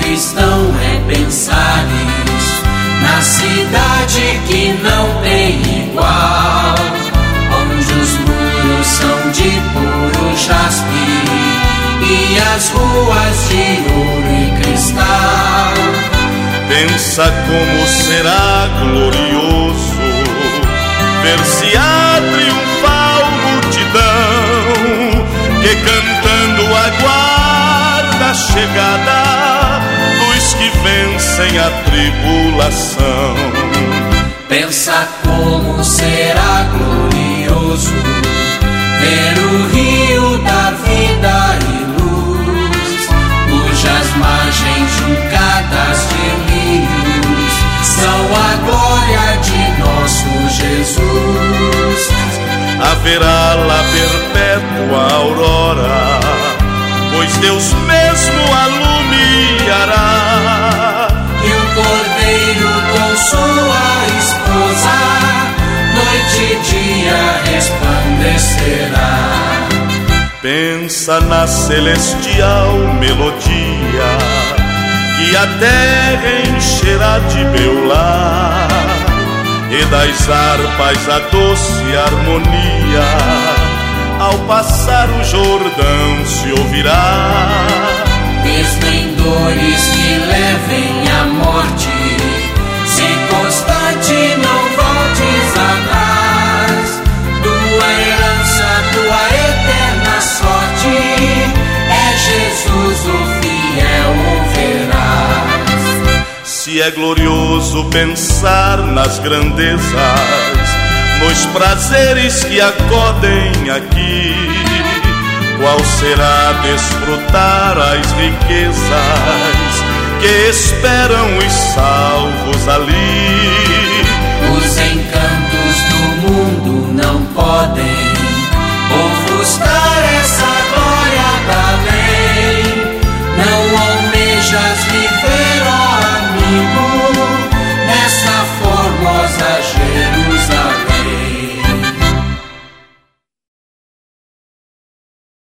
cristão é pensares na cidade que não tem igual, onde os muros são de puro jaspe e as ruas de ouro e cristal. Pensa como será glorioso ver-se a triunfal multidão que cantando aguarda a chegada dos que vencem a tribulação. Pensa como será glorioso ver o rio da vida e luz, cujas margens juncadas de rios são a glória de nosso Jesus. Haverá lá perpétua aurora, pois Deus mesmo alumiará. E o cordeiro com sua esposa noite e dia resplandecerá. Pensa na celestial melodia que a terra encherá de Beulah, e das harpas a doce harmonia ao passar o Jordão se ouvirá. Esplendores que levem à morte, se constante não voltes atrás, tua herança, tua eterna sorte, é Jesus o fiel verás. Se é glorioso pensar nas grandezas, nos prazeres que acodem aqui, qual será desfrutar as riquezas que esperam os salvos ali? Os encantos do mundo não podem ofuscar